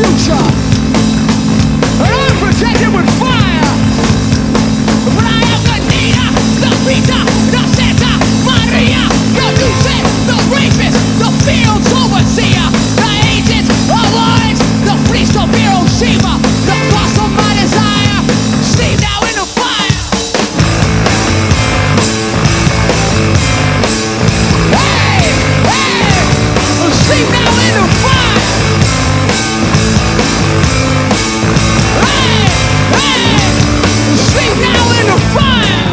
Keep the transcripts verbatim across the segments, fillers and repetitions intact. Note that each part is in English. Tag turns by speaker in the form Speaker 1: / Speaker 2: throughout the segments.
Speaker 1: future. And I'm protected with fire. But I am the Nina, the Rita, the Santa Maria, the nuisance, the rapist, the fields overseer, the agent of lines, the priest of Hiroshima, the cross of my desire. Sleep now in the fire. Hey, hey, sleep now in the fire. Hey, hey, sleep now in the fire.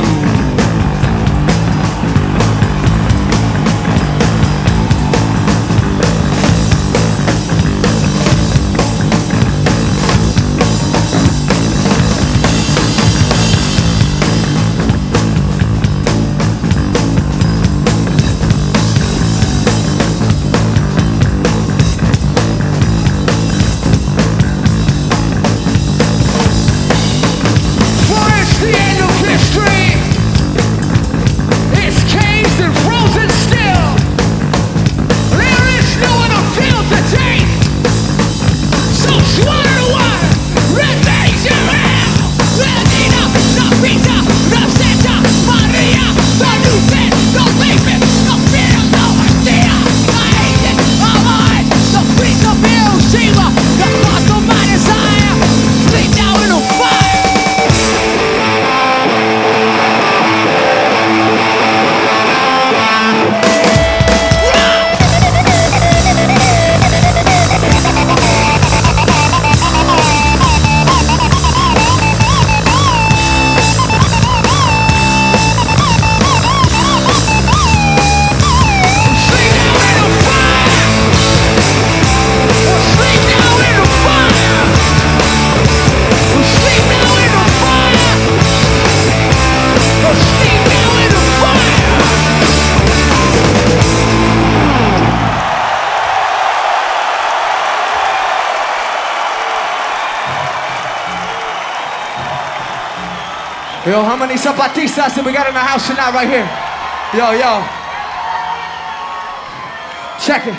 Speaker 1: Yo, how many zapatistas that we got in the house tonight right here? Yo, yo. Check it.